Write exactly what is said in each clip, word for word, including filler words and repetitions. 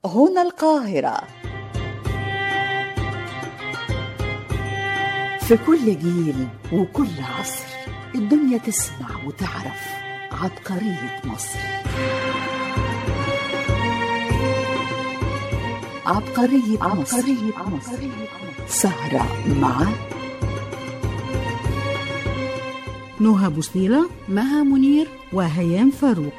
هنا القاهرة. في كل جيل وكل عصر الدنيا تسمع وتعرف عبقرية مصر. عبقرية مصر, عبقرية مصر. سهرة مع نهى بوسنيلة، مها منير، وهيام فاروق.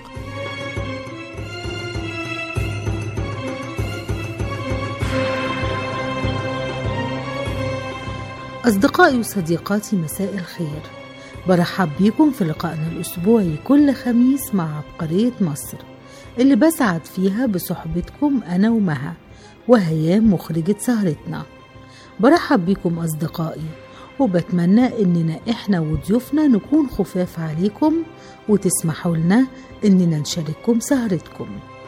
أصدقائي وصديقاتي، مساء الخير. برحب بيكم في لقائنا الأسبوعي كل خميس مع عبقرية مصر، اللي بسعد فيها بصحبتكم أنا ومها وهيام مخرجة سهرتنا. برحب بيكم أصدقائي، وبتمنى إننا إحنا وضيوفنا نكون خفاف عليكم وتسمحوا لنا إننا نشارككم سهرتكم.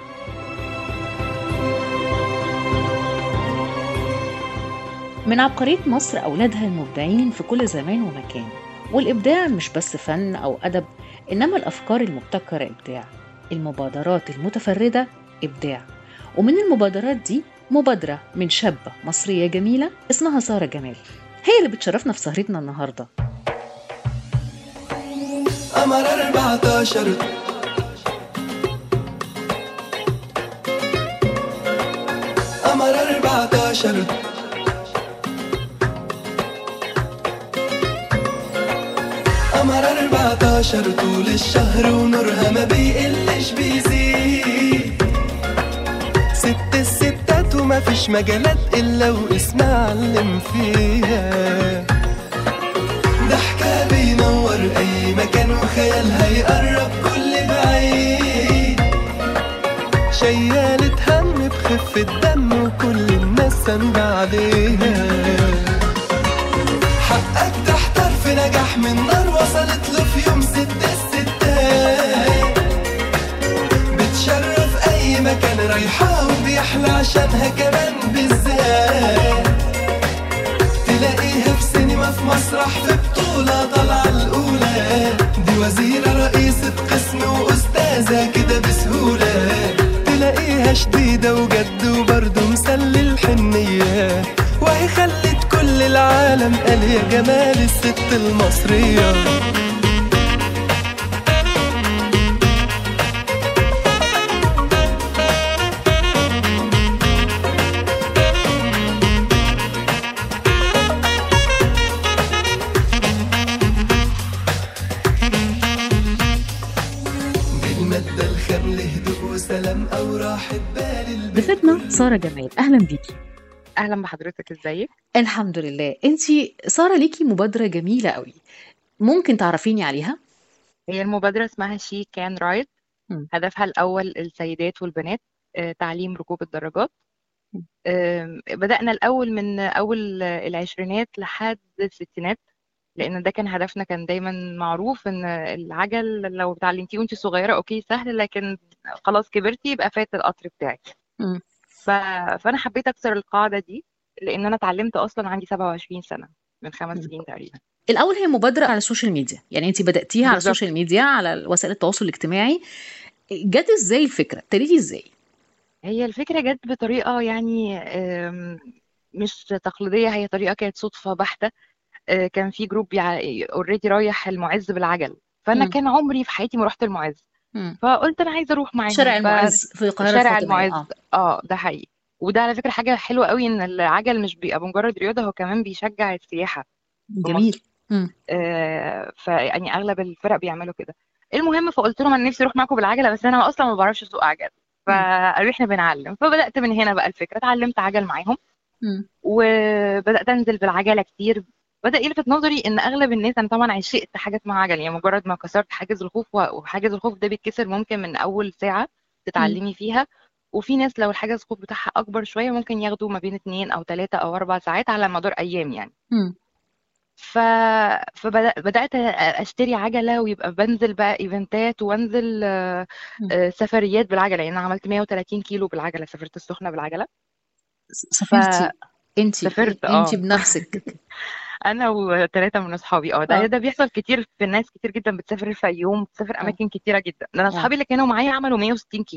من عبقرية مصر أولادها المبدعين في كل زمان ومكان، والإبداع مش بس فن أو أدب، إنما الأفكار المبتكرة إبداع، المبادرات المتفردة إبداع. ومن المبادرات دي مبادرة من شابة مصرية جميلة اسمها سارة جمال، هي اللي بتشرفنا في سهرتنا النهاردة. قمر أربعتاشر قمر أربعتاشر قمر أربعتاشر طول الشهر ونورها ما بيقلش بيزيد. ست الستات وما فيش مجالات إلا واسمها علم فيها. ضحكة بينور أي مكان وخيالها يقرب كل بعيد. شيالة هم بخفة دم وكل الناس سنبع عليها. حقك تحتار في نجاح من نار وصلت له في يوم ست الستات. بتشرف أي مكان رايحة وبيحلى عشانها كمان بالذات. تلاقيها في سينما في مسرح في بطولة طالعة الأولى. دي وزيرة رئيسة قسم وأستاذة كده بسهولة. تلاقيها شديدة وجد وبرضه مسلي الحنية. وهي خلت كل العالم قال يا جمال الست المصرية. بالمادة الخام لهدوء وسلام أو راحة بال. ضيفتنا سارة جمال، أهلا بيكي. اهلا بحضرتك، ازيك؟ الحمد لله. انتي سارة ليكي مبادرة جميلة قوي، ممكن تعرفيني عليها؟ هي المبادره اسمها شي كان رايد. مم. هدفها الاول السيدات والبنات، آه، تعليم ركوب الدراجات. مم. آم، بدأنا الاول من اول العشرينات لحد الستينات، لان ده كان هدفنا. كان دايما معروف ان العجل لو اتعلمتيه وانت صغيره اوكي سهل، لكن خلاص كبرتي يبقى فات القطر بتاعك. مم. ف... فانا حبيت اكسر القاعده دي، لان انا اتعلمت اصلا عندي سبعة وعشرين سنه، من خمس مم. سنين تقريبا. الأول هي مبادرة على السوشيال ميديا، يعني انتي بدأتيها على بالظبط. السوشيال ميديا، على وسائل التواصل الاجتماعي. جت ازاي الفكرة؟ ابتديتي ازاي؟ هي الفكرة جت بطريقة يعني آم، مش تقليدية، هي طريقة كانت صدفة بحتة. آه، كان في جروب اوريدي رايح المعز بالعجل، فأنا مم. كان عمري في حياتي ما رحت المعز. مم. فقلت أنا عايزة أروح شارع معاهم. المعز في القاهرة فشارع الفاطمية. المعز، اه. اه ده حقيقي. وده على فكرة حاجة حلوة قوي، إن العجل مش بيبقى مجرد رياضة، هو كمان بيشجع السياحة في جميل. مصر. مم. آه، فيعني أغلب الفرق بيعملوا كده. المهم فقلت لهم أنا نفسي أروح معاكم بالعجلة، بس أنا أصلا ما بعرفش أسوق عجل. مم. فقالوا احنا بنعلم، فبدأت من هنا بقى الفكرة. اتعلمت عجل معاهم مم. وبدأت أنزل بالعجلة كتير. بدأ يلفت نظري إن أغلب الناس، أنا طبعا عشقت حاجة اسمها عجل، يعني مجرد ما كسرت حاجز الخوف، وحاجز الخوف ده بيتكسر ممكن من أول ساعة مم. تتعلمي فيها. وفي ناس لو الحاجز الخوف بتاعها أكبر شوية ممكن ياخدوا ما بين اتنين أو تلاتة أو أربع ساعات على مدار أيام يعني. مم. ف... فبدأت أشتري عجلة، ويبقى بنزل بقى إيفنتات، وأنزل آه، مم. آه، سفريات بالعجلة. يعني أنا عملت مية وتلاتين كيلو بالعجلة، سافرت السخنة بالعجلة. سافرتي انتي فسافرت انتي اه بنفسك؟ انا وثلاثه من اصحابي. اه ده اه. ده بيحصل كتير في ناس كتير جدا، بتسافر الفيوم، بتسافر اه. اماكن كتيره جدا. ده انا اه. اصحابي اللي كانوا معايا عملوا مية وستين كيلو.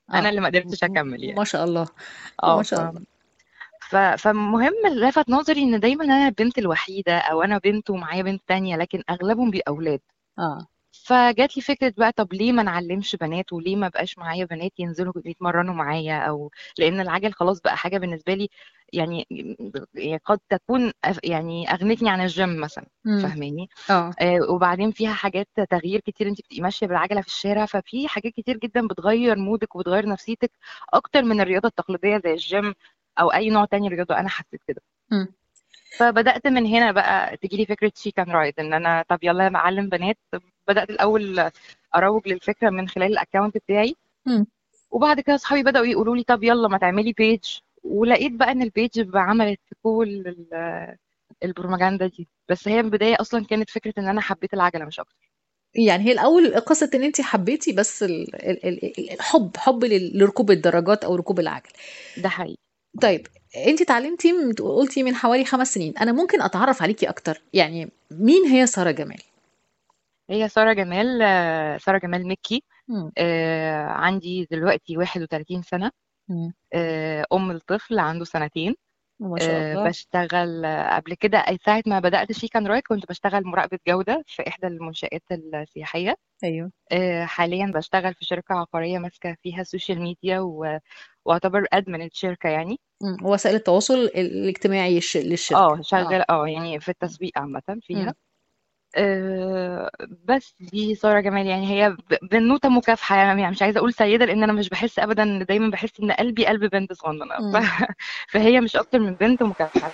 انا اه اللي ما قدرتش م- اكمل م- يعني. ما شاء الله. ما اه ف... شاء الله. ف... فمهم لفت نظري ان دايما انا البنت الوحيده، او انا بنت ومعايا بنت تانية، لكن اغلبهم بيبقى اولاد. اه فجات لي فكرة بقى، طب ليه ما نعلمش بنات، وليه ما بقاش معايا بنات ينزلوا يتمرنوا معايا، او لان العجل خلاص بقى حاجة بالنسبة لي يعني يعني قد تكون أف- يعني اغنتني عن الجيم مثلا. امم فاهماني؟ اه آه وبعدين فيها حاجات تغيير كتير، انت بتبقي ماشية بالعجلة في الشارع، ففي حاجات كتير جدا بتغير مودك وبتغير نفسيتك اكتر من الرياضة التقليدية زي الجيم او اي نوع تاني رياضة. انا حسيت كده. امم فبدأت من هنا بقى تجيلي فكرة شي كان رايد، ان انا طب يلا معلم بنات. بدأت الاول اروج للفكرة من خلال الاكونت بتاعي، امم وبعد كده اصحابي بدأوا يقولوا لي طب يلا ما تعملي بيج، ولقيت بقى ان البيج عملت كل ال- البروباجندا دي. بس هي البداية اصلا كانت فكرة ان انا حبيت العجلة مش اكتر. يعني هي الاول قصه ان انت حبيتي بس ال- ال- ال- الحب حب لل- لركوب الدراجات او ركوب العجل. ده حقيقي. طيب انت اتعلمتي من- قلتي من حوالي خمس سنين، انا ممكن اتعرف عليكي اكتر؟ يعني مين هي سارة جمال؟ هي سارة جمال، آه، سارة جمال مكي. مم. آه، عندي دلوقتي واحد وثلاثين سنة. مم. آه، أم الطفل عنده سنتين. ما شاء آه، الله. بشتغل آه، قبل كده، أي ساعة ما بدأت شي كان رايد كنت بشتغل مراقبة جودة في إحدى المنشآت السياحية. ايوه. آه، حاليا بشتغل في شركة عقارية ماسكة فيها السوشيال ميديا و... واعتبر أدمن الشركة يعني. مم. وسائل التواصل الاجتماعي الش- للشركه. اه اه. شغال اه يعني في التسويق عامة مم. فيها. آه، بس دي سارة جمال. يعني هي ب- بنوتة مكافحة، يعني مش عايزة أقول سيدة لأن أنا مش بحس أبدا، دايما بحس إن قلبي قلب بنت صغننة ف... مم. فهي مش أكتر من بنت مكافحة.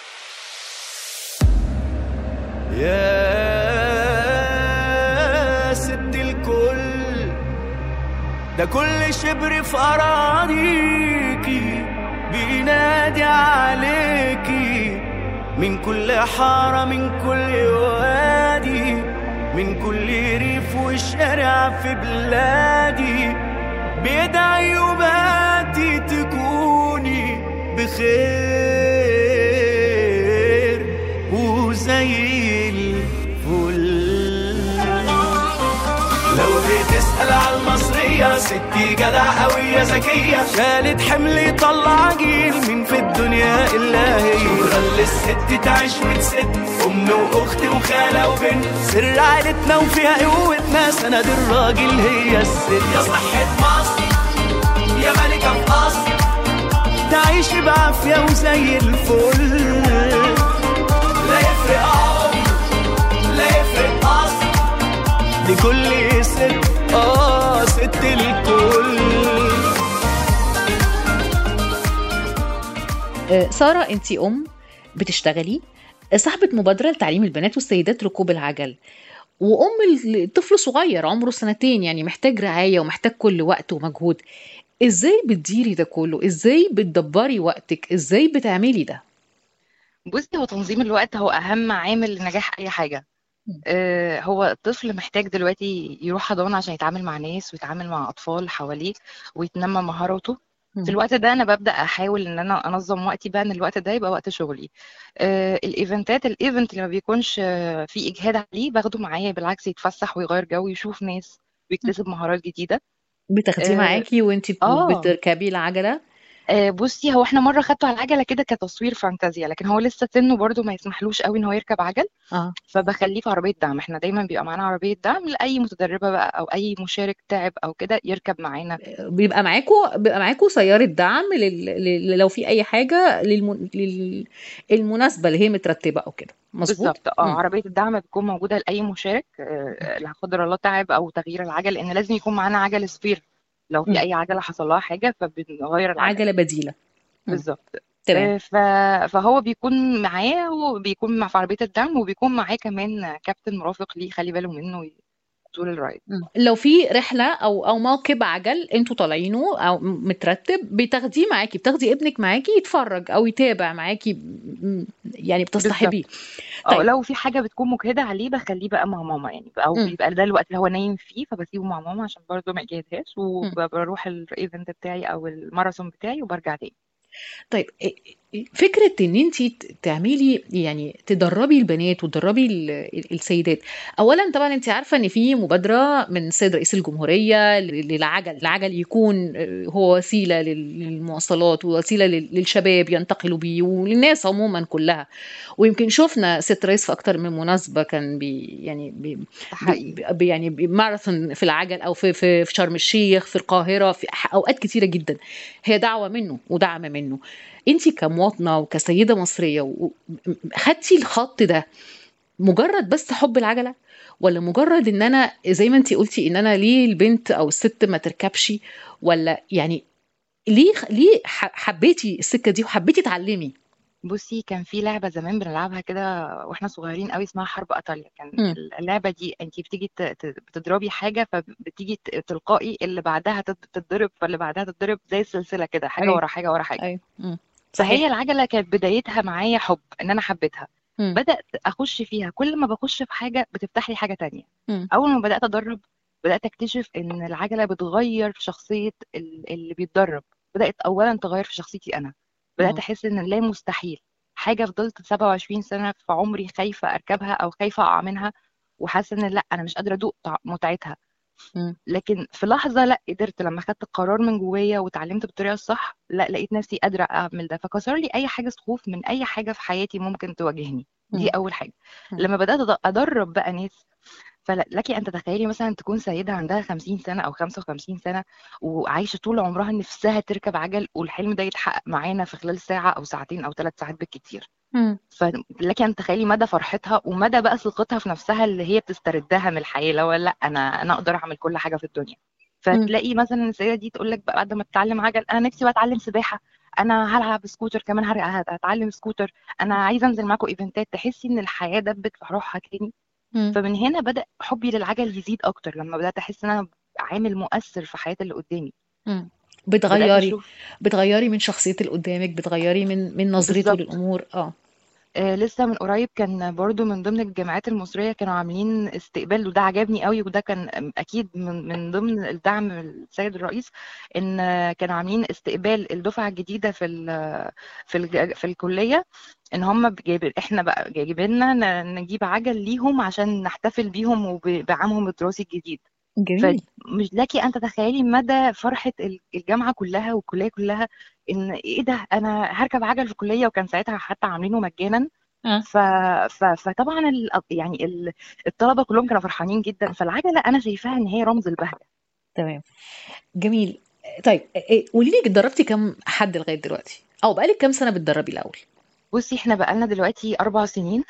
يا ست الكل، ده كل شبر في أراضيكي بينادي عليكي، من كل حارة من كل وادي، من كل ريف وشارع في بلادي، بيدعي وباتي تكوني بخير وزي الفل. لو بتسأل على المصرية ستي جدع قوية ذكية، شالت حمل طلع جيل من في الدنيا إلا هي. شكرا للست تعيش وتست، أم وأخت وخالة وبنت، سر عائلتنا وفيها قوتنا، سند الراجل هي الست. يا صحة مصر يا ملكة في مصر، تعيش بعافية وزي الفل. لا يفرق عمر لا يفرق أصل، لكل ست اه ست الكل. آه، سارة انت ام بتشتغلي، صاحبة مبادرة لتعليم البنات والسيدات ركوب العجل، وام الطفل صغير عمره سنتين، يعني محتاج رعاية ومحتاج كل وقت ومجهود. ازاي بتديري ده كله؟ ازاي بتدبري وقتك؟ ازاي بتعملي ده؟ بصي، هو تنظيم الوقت هو أهم عامل لنجاح أي حاجة. مم. آه، هو الطفل محتاج دلوقتي يروح حضانة عشان يتعامل مع ناس ويتعامل مع أطفال حواليه ويتنمى مهاراته. في مم. الوقت ده أنا ببدأ أحاول إن أنا أنظم وقتي بقى، إن الوقت ده يبقى وقت شغلي. آه، الإيفنتات الإيفنت اللي ما بيكونش آه، في إجهاد عليه باخده معايا، بالعكس يتفسح ويغير جو ويشوف ناس ويكتسب مهارات جديدة. بتاخديه آه معاكي وانت آه بتركبي العجلة؟ آه، بصي، هو احنا مره خدته على العجله كده كتصوير فانتازيا، لكن هو لسه سنه برضو ما يسمحلوش قوي ان هو يركب عجل. اه. فبخليه في عربيه دعم. احنا دايما بيبقى معانا عربيه دعم لاي متدربه بقى او اي مشارك تعب او كده يركب معانا. بيبقى معاكوا بيبقى معاكوا سيارة دعم لل... لل... لو في أي حاجة للم... لل... المناسبة اللي هي مترتبة أو كده، مظبوط؟ بالظبط اه، مم. عربيه الدعم بتكون موجوده لاي مشارك آه، لا قدر الله تعب او تغيير العجل، لان لازم يكون معانا عجل سبير لو في مم. اي عجله حصل لها حاجه فبنغير العجل. عجلة بديلة. مم. بالظبط. تمام. آه، ف... فهو بيكون معاه وبيكون مع في عربيه الدعم، وبيكون معاه كمان كابتن مرافق ليه يخلي باله منه طول الرايد. مم. لو في رحلة أو أو موكب عجل أنتوا طالعينه أو مترتب، بتاخديه معاكي، بتاخدي ابنك معاكي يتفرج أو يتابع معاكي، م- يعني بتصطحبيه. بالظبط اه، طيب. لو في حاجه بتكون مجهده عليه بخليه بقى مع ماما يعني، او مم. بيبقى ده الوقت اللي هو نايم فيه فبسيبه مع ماما عشان برضه ما يجهدهاش، مم. وبروح الايفنت بتاعي او الماراثون بتاعي وبرجع تاني. طيب، فكرة ان انت تعملي يعني تدربي البنات وتدربي ال- السيدات. اولا طبعا انت عارفة ان في مبادرة من السيد رئيس الجمهورية للعجل، العجل يكون هو وسيلة لل- للمواصلات ووسيلة لل- للشباب ينتقلوا بيه وللناس عموما كلها. ويمكن شفنا ست رئيس في اكتر من مناسبة كان بي يعني بي ده بي حقيقي. بي- يعني ماراثون في العجل، او في في في شرم الشيخ، في القاهرة، في اوقات كتيرة جدا. هي دعوة منه ودعم منه. انت كمواطنه وكسيده مصريه و- خدتي الخط ده مجرد بس حب العجله، ولا مجرد ان انا زي ما انت قلتي ان انا ليه البنت او الست ما تركبش، ولا يعني ليه ليه ح- حبيتي السكه دي وحبيتي تعلمي؟ بصي، كان في لعبة زمان بنلعبها كده واحنا صغيرين قوي، اسمها حرب ايطاليا. كان مم. اللعبة دي انت بتيجي ت- ت- بتضربي حاجة، فبتيجي ت- تلقائي اللي بعدها تت- تتضرب، فاللي بعدها تتضرب، زي السلسلة كده، حاجة ايوه ورا حاجة ورا حاجة. ايوه. مم. فهي صحيح. العجلة كانت بدايتها معايا حب، ان انا حبيتها. مم. بدأت اخش فيها، كل ما بخش في حاجة بتفتح لي حاجة تانية. مم. اول ما بدأت ادرب، بدأت اكتشف ان العجلة بتغير في شخصية ال- اللي بيتدرب. بدأت اولا تغير في شخصيتي انا. بدأت مم. احس ان لا مستحيل حاجة فضلت سبعة وعشرين سنة في عمري خايفة اركبها او خايفة اقع منها، وحاسة ان لا، انا مش قادرة ادوق طع- متعتها. مم. لكن في لحظة لا، قدرت لما خدت القرار من جوايا وتعلمت بالطريقة الصح، لا، لقيت نفسي قادرة أعمل ده، فكسر لي أي حاجة خوف من أي حاجة في حياتي ممكن تواجهني. دي مم. أول حاجة. مم. لما بدأت أد- أدرب بقى ناس، فلك أن تتخيلي مثلا تكون سيدة عندها خمسين سنة أو خمسة وخمسين سنة، وعايشة طول عمرها نفسها تركب عجل، والحلم ده يتحقق معانا في خلال ساعة أو ساعتين أو ثلاث ساعات بالكتير. مم. فلك ان تخيلي مدى فرحتها ومدى بقى ثقتها في نفسها اللي هي بتستردها من الحياه، لو لا، انا انا اقدر اعمل كل حاجه في الدنيا. مم. فتلاقي مثلا السيده دي تقول لك بقى بعد ما تتعلم عجل، انا نفسي بقى اتعلم سباحه، انا هلعب سكوتر كمان، هر- هتعلم سكوتر، انا عايزه انزل معاكم ايفنتات. تحسي ان الحياه دبت في روحها تاني. مم. فمن هنا بدا حبي للعجل يزيد اكتر، لما بدات احس ان انا عامل مؤثر في حياه اللي قدامي. مم. بدات بتغيري اشوف. بتغيري من شخصية اللي قدامك، بتغيري من من نظرته بالظبط. للأمور. اه. آه، لسه من قريب كان برضو من ضمن الجامعات المصرية كانوا عاملين استقبال، وده عجبني قوي، وده كان أكيد من من ضمن الدعم من السيد الرئيس. إن آه، كانوا عاملين استقبال الدفعة الجديدة في ال في الج- في الكلية. إن هم جايب إحنا بقى جايبين لنا ن- نجيب عجل ليهم عشان نحتفل بيهم وبعامهم الدراسي الجديد. جميل. فمش لك ان تتخيلي مدى فرحه ال- الجامعه كلها والكليه كلها، ان ايه ده، انا هركب عجل في الكليه، وكان ساعتها حتى عاملينه مجانا. اه. ف... ف... فطبعا ال... يعني ال... الطلبه كلهم كانوا فرحانين جدا. فالعجله انا شايفاها ان هي رمز البهجه. تمام. جميل. طيب إيه- قولي لي اتدربتي كام حد لغايه دلوقتي، او بقالك كام سنه بتدربي الاول؟ بصي، احنا بقالنا دلوقتي اربع سنين.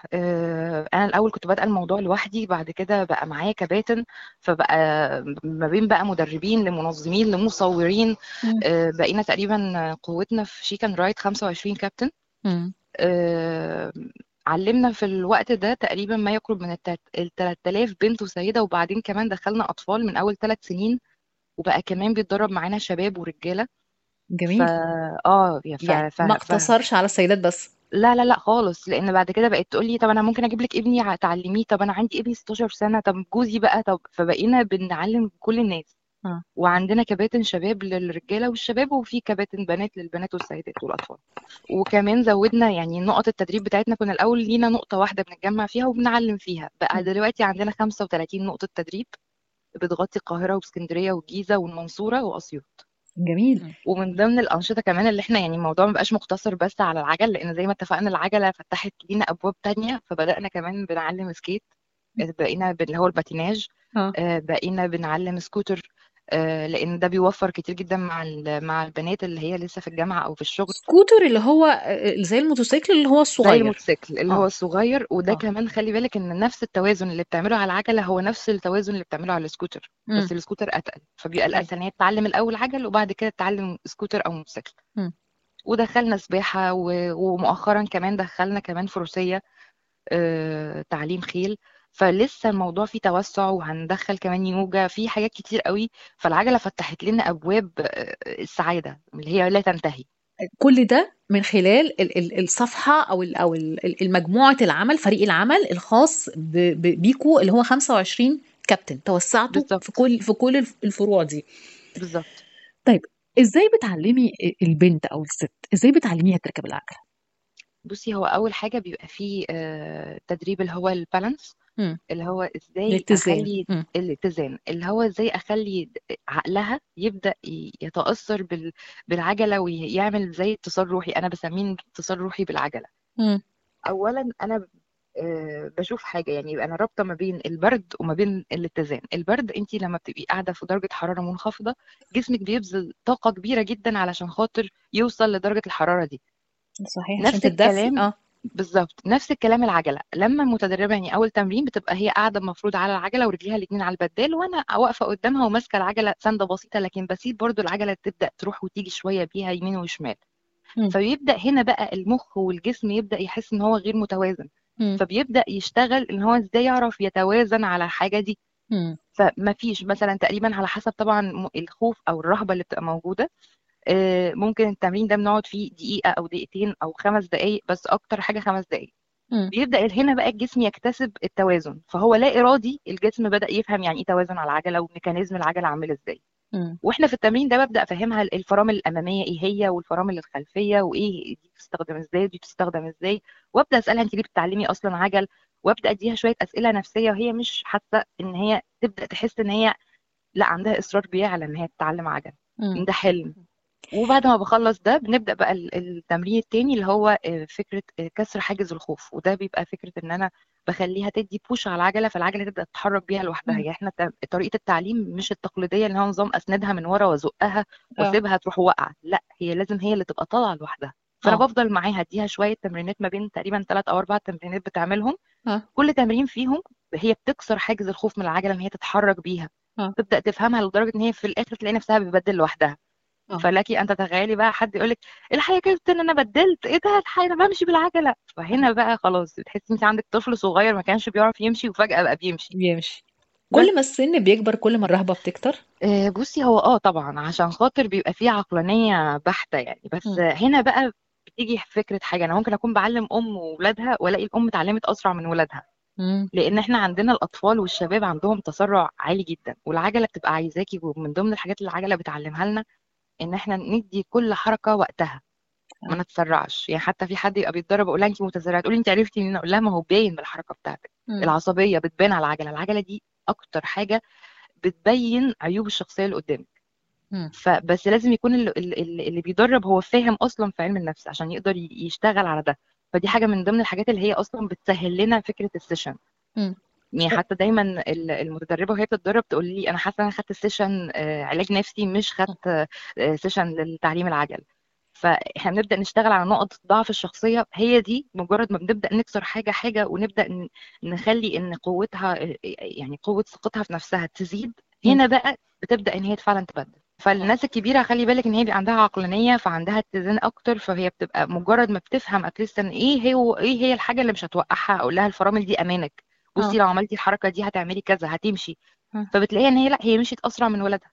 آه، انا الاول كنت بادئه الموضوع لوحدي، بعد كده بقى معايا كباتن، فبقى ما بين بقى مدربين لمنظمين لمصورين. مم. آه، بقينا تقريبا قوتنا في شيكان رايت خمسة وعشرين كابتن. مم. آه، علمنا في الوقت ده تقريبا ما يقرب من ال ثلاث آلاف بنت وسيدة، وبعدين كمان دخلنا أطفال من أول ثلاث سنين، وبقى كمان بيتدرب معانا شباب ورجالة. ف جميل. اه يا ف... يعني ف... ما ف... اقتصرش على السيدات بس. لا لا لا خالص، لأن بعد كده بقت تقول لي طب أنا ممكن أجيب لك ابني ع- تعلميه، طب أنا عندي ابني ستاشر سنة، طب جوزي بقى، طب فبقينا بنعلم كل الناس. اه. وعندنا كباتن شباب للرجاله والشباب، وفي كباتن بنات للبنات والسيدات والاطفال. وكمان زودنا يعني نقط التدريب بتاعتنا. كنا الاول لينا نقطه واحده بنتجمع فيها وبنعلم فيها، بقى مم. دلوقتي عندنا خمسة وثلاثين نقطه تدريب بتغطي القاهره واسكندريه والجيزه والمنصوره واسيوط. جميل. مم. ومن ضمن الانشطه كمان اللي احنا يعني الموضوع ما بقاش مقتصر بس على العجل، لان زي ما اتفقنا العجله فتحت لينا ابواب تانية، فبدانا كمان بنعلم سكيت، بقينا بن- اللي هو الباتيناج. اه. آه، بقينا بنعلم سكوتر. آه، لان ده بيوفر كتير جدا مع ال- مع البنات اللي هي لسه في الجامعه او في الشغل. سكوتر اللي هو آه، زي الموتوسيكل اللي هو زي الصغير. الموتوسيكل اللي هو اه. الصغير، وده اه. كمان خلي بالك ان نفس التوازن اللي بتعمله على العجله هو نفس التوازن اللي بتعمله على السكوتر، امم. بس السكوتر اتقل، فبيبقى اي. الاسهل ان هي تتعلم الاول عجل وبعد كده تتعلم سكوتر او موتوسيكل. مم. ودخلنا سباحه و- ومؤخرا كمان دخلنا كمان فروسيه، آه، تعليم خيل. فلسه الموضوع فيه توسع، وهندخل كمان يوجا، في حاجات كتير قوي. فالعجلة فتحت لنا أبواب آه، السعادة اللي هي لا تنتهي. كل ده من خلال ال- ال- الصفحه او ال- او ال- المجموعه العمل، فريق العمل الخاص ب- ب- بيكو اللي هو خمسة وعشرين كابتن توسعتوا في بالظبط. كل في كل الف- الفروع دي. بالظبط. طيب ازاي بتعلمي البنت او الست، ازاي بتعلميها تركب العجله؟ بصي، هو اول حاجه بيبقى فيه آه، تدريب اللي هو البالانس، مم. اللي هو ازاي الاتزان. اخلي مم. الاتزان، اللي هو ازاي اخلي عقلها يبدا ي- يتاثر بال... بالعجله، ويعمل زي اتصال روحي. انا بسميه اتصال روحي بالعجله. مم. اولا انا آه، بشوف حاجه، يعني انا رابطه ما بين البرد وما بين الاتزان. البرد، انت لما بتبقي قاعده في درجه حراره منخفضه، جسمك بيبذل طاقه كبيره جدا علشان خاطر يوصل لدرجه الحراره دي. صحيح، عشان نفس تتدفي. الكلام، اه. بالظبط نفس الكلام العجله. لما المتدربه، يعني اول تمرين بتبقى هي قاعده المفروض على العجله ورجليها الاثنين على البدال، وانا واقفه قدامها وماسكه العجله سنده بسيطه، لكن بسيب برضو العجله تبدا تروح وتيجي شويه بيها يمين وشمال. مم. فبيبدا هنا بقى المخ والجسم يبدا يحس ان هو غير متوازن، مم. فبيبدا يشتغل ان هو ازاي يعرف يتوازن على الحاجه دي. مم. فما فيش مثلا تقريبا، على حسب طبعا م- الخوف او الرهبه اللي بتبقى موجوده. آه، ممكن التمرين ده بنقعد فيه دقيقه او دقيقتين او خمس دقائق، بس اكتر حاجه خمس دقائق. مم. بيبدأ هنا بقى الجسم يكتسب التوازن، فهو لا إرادي الجسم بدأ يفهم يعني إيه توازن على العجلة وميكانيزم العجلة عامل إزاي. مم. واحنا في التمرين ده ببدأ أفهمها الفرامل الأمامية إيه هي، والفرامل الخلفية وإيه دي بتستخدم إزاي ودي بتستخدم إزاي. وأبدأ أسألها أنت ليه بتتعلمي أصلا عجل، وأبدأ أديها شوية أسئلة نفسية، وهي مش حاسة إن هي تبدأ تحس إن هي لا، عندها إصرار بيعلى إن هي تتعلم عجل، مم. إن ده حلم. وبعد ما بخلص ده بنبدأ بقى ال- التمرين التاني، اللي هو آه، فكرة آه، كسر حاجز الخوف. وده بيبقى فكرة ان انا بخليها تدي بوش على العجلة، فالعجلة تبدأ تتحرك بيها لوحدها. مم. يعني احنا ت- طريقة التعليم مش التقليدية اللي هو نظام اسندها من ورا وازقها اه. واسيبها تروح واقعة، لا، هي لازم هي اللي تبقى طالعة لوحدها. فانا اه. بفضل معاها اديها شوية تمرينات، ما بين تقريبا ثلاث او اربع تمرينات بتعملهم. اه. كل تمرين فيهم هي بتكسر حاجز الخوف من العجلة ان هي تتحرك بيها، اه. تبدأ تفهمها لدرجة ان هي في الاخر تلاقي نفسها بتبدل لوحدها. اه. فلكي ان تتخيلي بقى حد يقول لك الحقيقه كيف ان انا بدلت، ايه ده، الحقيقه انا بمشي بالعجله. فهنا بقى خلاص بتحسي انت عندك طفل صغير ما كانش بيعرف يمشي وفجاه بقى بيمشي. بيمشي. بس كل ما السن بيكبر كل ما الرهبة بتكتر. آه، بصي، هو اه طبعا عشان خاطر بيبقى فيه عقلانيه بحته يعني. بس مم. آه، هنا بقى بتيجي فكره حاجه، انا ممكن اكون بعلم ام وولادها والاقي الام اتعلمت اسرع من ولادها، مم. لان احنا عندنا الاطفال والشباب عندهم تسرع عالي جدا، والعجله بتبقى عايزاكي. ومن ضمن الحاجات اللي العجله بتعلمها لنا ان احنا ندي كل حركه وقتها، ما اه. نتسرعش. يعني حتى في حد يبقى بيتدرب اقول لها انت متسرعه، تقولي انت عرفتي منين؟ اقول لها ما هو باين من الحركه بتاعتك. مم. العصبيه بتبان على العجله، العجله دي اكتر حاجه بتبين عيوب الشخصيه اللي قدامك. مم. فبس لازم يكون اللي, اللي اللي بيدرب هو فاهم اصلا في علم النفس عشان يقدر ي- يشتغل على ده. فدي حاجه من ضمن الحاجات اللي هي اصلا بتسهل لنا فكره السيشن. مم. يعني حتى دايما ال- المتدربه وهي بتتدرب تقول لي انا حاسه انا خدت السيشن آه، علاج نفسي، مش خدت آه، سيشن للتعليم العجل. فاحنا بنبدا نشتغل على نقط ضعف الشخصيه، هي دي مجرد ما بنبدا نكسر حاجه حاجه ونبدا ن- نخلي ان قوتها، يعني قوه ثقتها في نفسها تزيد. مم. هنا بقى بتبدا ان هي فعلا تبدل. فالناس الكبيره خلي بالك ان هي بيبقى عندها عقلانيه، فعندها اتزان اكتر، فهي بتبقى مجرد ما بتفهم اتليست ان ايه هي ايه هي الحاجه اللي مش هتوقعها. اقول لها الفرامل دي امانك، اه. بصي لو عملتي الحركه دي هتعملي كذا هتمشي. اه. فبتلاقيها ان هي لا، هي مشيت اسرع من ولادها.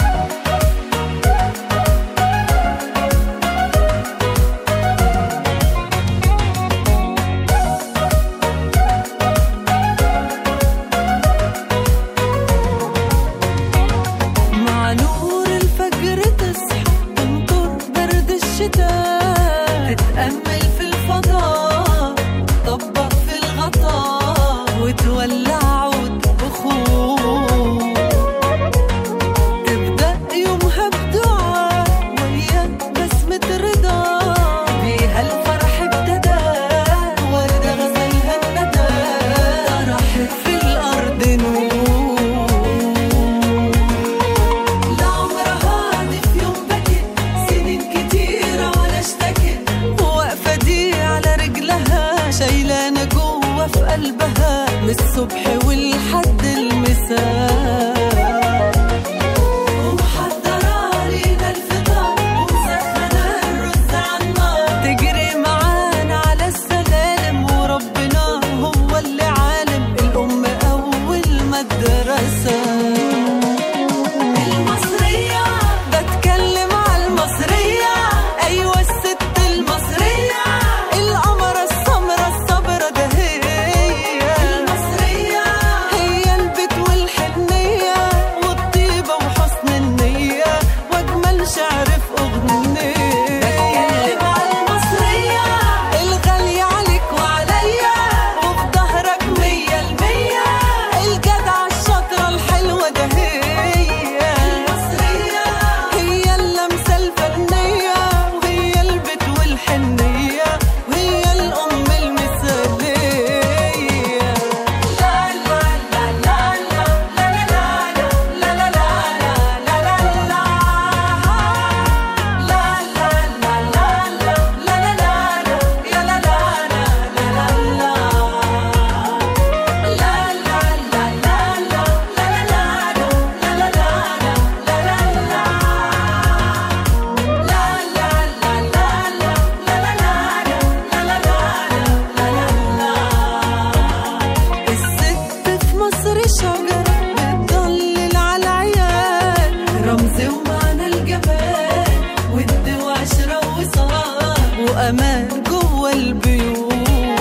مع نور الفجر تصحى تنطر برد الشتاء، تتأمل في الفضاء، طبق في الغطاء وتولع عود بخور. تبدأ يومها بدعاء ويا بسمة رضا، بيها الفرح ابتدى وردة غزلها الندى، طرحت في الأرض نور. لا عمرها هادي في يوم بكت، سنين كتيرة ولا اشتكت، واقفة دي على رجلها شايلانة جوه في قلبها من الصبح والحد المساء. ومحضرة لينا الفطار ومسخنة الرز عالنار، تجري معانا على السلالم وربنا هو اللي عالم. الأم أول مدرسة المصرية، بتكلم على المصرية، أيوة الست المصرية، القمرة السمرة الصبرة ده هي المصرية. وأمان جوه البيوت.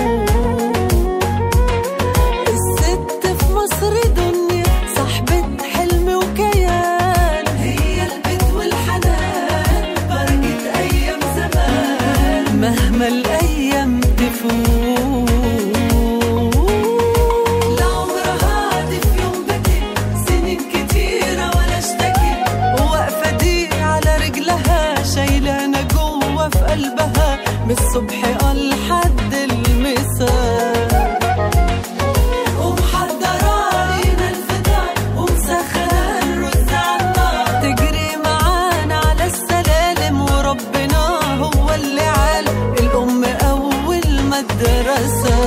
الست في مصر دنيا صاحبة حلم وكيان، هي البيت والحنان بركة أيام زمان مهما الأيام تفوت. لعمرها هادي في يوم بكت سنين كتيرة ولا اشتكت، واقفة دي على رجلها شايلانا جوه في قلبها من الصبح لحد المساء. ومحضرة لينا الفطار ومسخنة الرز عالنار، تجري معانا على السلالم وربنا هو اللي عالم. الأم أول مدرسة.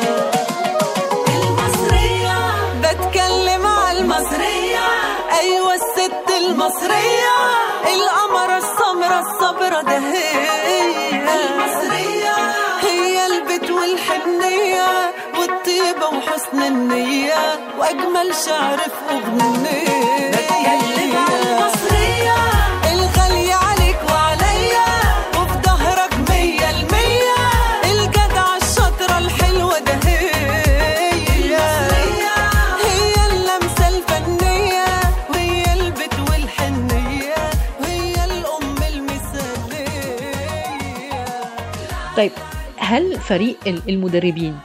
المصرية بتكلم على المصرية، أيوة الست المصرية، القمرة السمرة الصبرة ده هي المصرية. هي البيت والحنية والطيبة وحسن النية وأجمل شعر في أغنية. بتكلم على المصرية الغالية عليك وعليا، وفي ظهرك مية المية، الجدعة الشاطرة الحلوة ده هي المصرية. هي اللمسة الفنية وهي البيت والحنية وهي الأم المثالية. طيب، هل فريق المدربين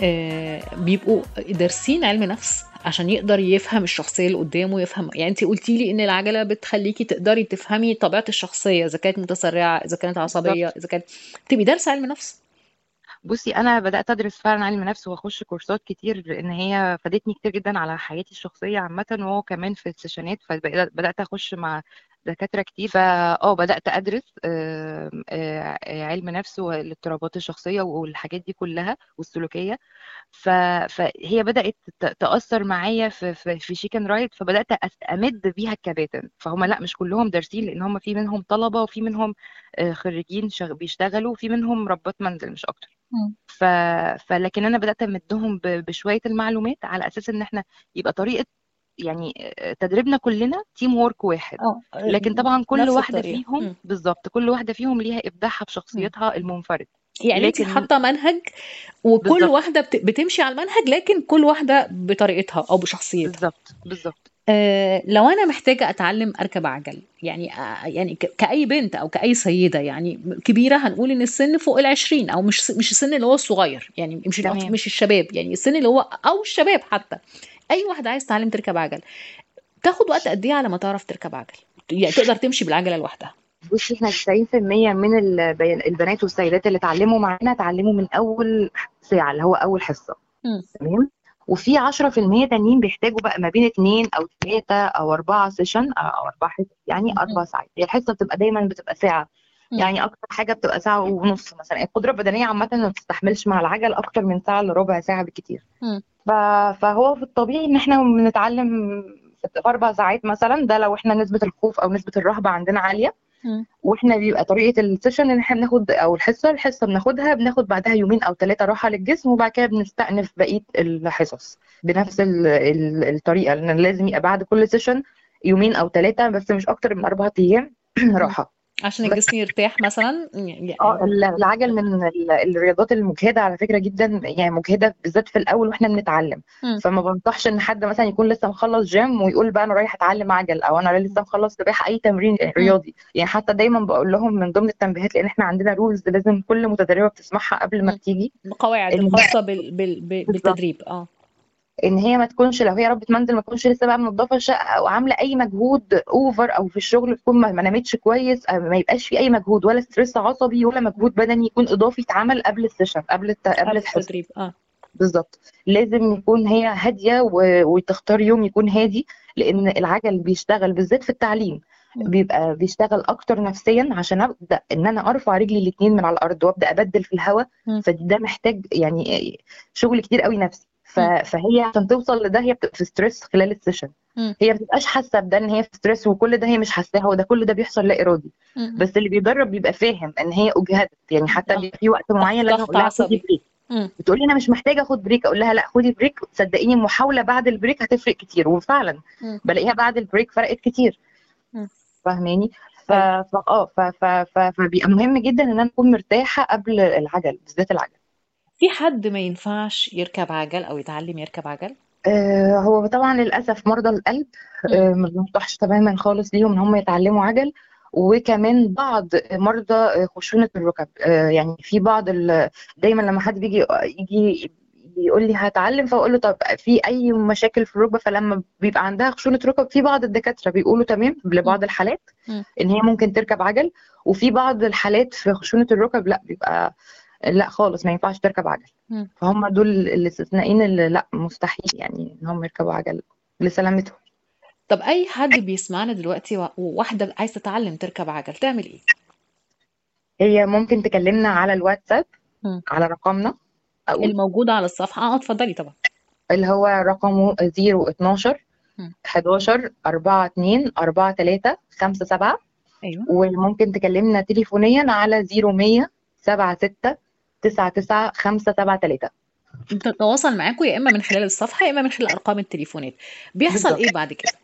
آه بيبقوا دارسين علم نفس عشان يقدر يفهم الشخصية اللي قدامه؟ يفهم يعني انت قلتي لي ان العجلة بتخليكي تقدري تفهمي طبيعة الشخصية، اذا كانت متسرعة، اذا كانت عصبية، اذا كانت تبقي دارسة علم نفس. بصي انا بدات ادرس فعلا علم نفس واخش كورسات كتير، لان هي فادتني كتير جدا على حياتي الشخصيه عامه، وهو كمان في السيشنات. فبدات اخش مع دكاتره كتير، فاه بدات ادرس آه، آه، علم نفس والاضطرابات الشخصيه والحاجات دي كلها والسلوكيه. ف- فهي بدات ت- تاثر معايا في في في شيكن رايد، فبدات أس- امد بيها الكباتن. فهم لا مش كلهم دارسين، لان هم في منهم طلبه وفي منهم آه، خريجين شغ- بيشتغلوا، وفي منهم ربات منزل مش اكتر. ف... فلكن انا بدات امدهم ب... بشويه المعلومات، على اساس ان احنا يبقى طريقه يعني تدريبنا كلنا تيم وورك واحد. اه، لكن طبعا كل نفس واحده الطريقة. فيهم مم. بالظبط كل واحده فيهم ليها ابداعها مم. بشخصيتها المنفرد. يعني انت لكن حاطة منهج وكل بالظبط واحدة بت- بتمشي على المنهج، لكن كل واحدة بطريقتها او بشخصيتها. بالظبط بالظبط أه لو انا محتاجه اتعلم اركب عجل، يعني أه يعني ك- كاي بنت او كاي سيده يعني كبيره، هنقول ان السن فوق العشرين، او مش مش السن اللي هو الصغير، يعني مش الأط- تمام. مش الشباب، يعني السن اللي هو او الشباب حتى. اي واحده عايز تتعلم تركب عجل، تاخد وقت قد ايه على ما تعرف تركب عجل، يعني تقدر تمشي بالعجله لوحدها؟ بصي احنا تسعين في المية من الب- البنات والسيدات اللي اتعلموا معانا اتعلموا من اول ساعه، اللي هو اول حصه. مم. تمام. وفي عشرة في المية تانيين بيحتاجوا بقى ما بين اتنين او ثلاثة او اربعة سيشن او اربع حصص، يعني اربع ساعات. هي الحصة بتبقى دايما بتبقى ساعة، مم. يعني اكتر حاجة بتبقى ساعة ونص مثلا. القدرة البدنية عامة ما بتستحملش مع العجل اكتر من ساعة لربع ساعة بالكتير. مم. ف... فهو في الطبيعي ان احنا بنتعلم في اربع ساعات مثلا، ده لو احنا نسبة الخوف او نسبة الرهبة عندنا عالية. مم. واحنا بيبقى طريقه السيشن ان احنا بناخد، او الحصه الحصه بناخدها بناخد بعدها يومين او ثلاثه راحه للجسم، وبعد كده بنستأنف بقيه الحصص بنفس ال ال الطريقه، لان لازم يبقى بعد كل سيشن يومين او ثلاثه، بس مش اكتر من اربع ايام راحه. عشان بس الجسم يرتاح مثلا يعني. اه ال- العجل من ال- الرياضات المجهده على فكره جدا، يعني مجهده بالذات في الاول واحنا بنتعلم. مم. فما بنصحش ان حد مثلا يكون لسه مخلص جيم ويقول بقى انا رايح اتعلم عجل، او انا لسه مخلص سباحه، اي تمرين رياضي. يعني حتى دايما بقول لهم من ضمن التنبيهات، لان احنا عندنا رولز لازم كل متدربه بتسمعها قبل ما مم. بتيجي، القواعد ان الخاصه بال... بال... بال- بالظبط بالتدريب. اه ان هي ما تكونش، لو هي ربة منزل ما تكونش لسه بقى منظفه الشقه او عامله اي مجهود اوفر، او في الشغل تكون ما ما نامتش كويس، أو ما يبقاش في اي مجهود ولا ستريس عصبي ولا مجهود بدني يكون اضافي اتعمل قبل السيشن، قبل الت... قبل قبل الحصه. التدريب. اه بالظبط. لازم يكون هي هاديه و... وتختار يوم يكون هادي، لان العجل بيشتغل بالذات في التعليم مم. بيبقى بيشتغل اكتر نفسيا، عشان ابدا ان انا ارفع رجلي الاثنين من على الارض وابدا ابدل في الهواء. مم. فده محتاج يعني شغل كتير قوي نفسي. ف... مم. فهي عشان توصل لده هي بتبقى في ستريس خلال السيشن. مم. هي ما بتبقاش حاسه بده ان هي في ستريس، وكل ده هي مش حاساها، وده كل ده بيحصل لا ارادي. مم. بس اللي بيدرب بيبقى فاهم ان هي اجهدت، يعني حتى اه، بيبقى في وقت معين تحت لازم ضغط اقول لها خدي عصبي. بريك. مم. بتقولي انا مش محتاجه اخد بريك، اقول لها لا خدي بريك، صدقيني محاوله بعد البريك هتفرق كتير، وفعلا مم. بلاقيها بعد البريك فرقت كتير. مم. فاهماني؟ ف حلو. ف اه ف ف ف فبيبقى مهم جدا ان انا اكون مرتاحه قبل العجل، بالذات العجل. في حد ما ينفعش يركب عجل او يتعلم يركب عجل؟ آه، هو طبعا للاسف مرضى القلب مم. آه، ما بنفتحش تماما خالص ليهم ان هم يتعلموا عجل. وكمان بعض مرضى آه، خشونة الركب، آه، يعني في بعض ال... دايما لما حد بيجي يجي يقول لي هتعلم، فاقول له طب في اي مشاكل في الركبه؟ فلما بيبقى عندها خشونة ركب، في بعض الدكاتره بيقولوا تمام مم. لبعض الحالات مم. ان هي ممكن تركب عجل، وفي بعض الحالات في خشونة الركب لا، بيبقى لا خالص ما ينفعش تركب عجل. مم. فهم دول الاستثنائيين اللي لا مستحيل يعني ان هم يركبوا عجل لسلامتهم. طب اي حد بيسمعنا دلوقتي و- وواحده عايزه تتعلم تركب عجل تعمل ايه؟ هي ممكن تكلمنا على الواتساب مم. على رقمنا، اقول الموجوده على الصفحه. اه اتفضلي طبعا. اللي هو رقمه صفر اتناشر مم. حداشر اربعة اتنين اربعة تلاتة خمسة سبعة. ايوه. وممكن تكلمنا تليفونيا على صفر مية سبعة ستة تسعة تسعة خمسة سبعة تلاتة. بتتواصل معاكم يا اما من خلال الصفحه يا اما من خلال ارقام التليفونات. بيحصل بالظبط. ايه بعد كده؟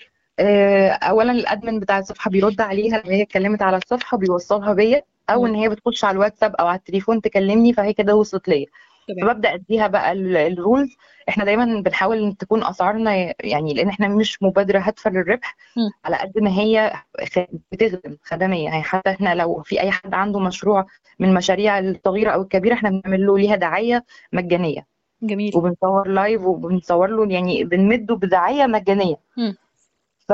آه، اولا الادمن بتاع الصفحه بيرد عليها لو هي اتكلمت على الصفحه، بيوصلها بيا، او مم. ان هي بتخش على الواتساب او على التليفون تكلمني، فهي كده وصلت ليا. تمام. فببدا اديها بقى ال- الرولز. احنا دايما بنحاول ان تكون اسعارنا، يعني لان احنا مش مبادره هادفه للربح، مم. على قد ما هي خ- بتخدم خدميه. يعني حتى احنا لو في اي حد عنده مشروع من مشاريع الصغيره او الكبيره، احنا بنعمل له ليها دعايه مجانيه، جميل. وبنصور لايف وبنصور له، يعني بنمده بدعايه مجانيه. مم. ف...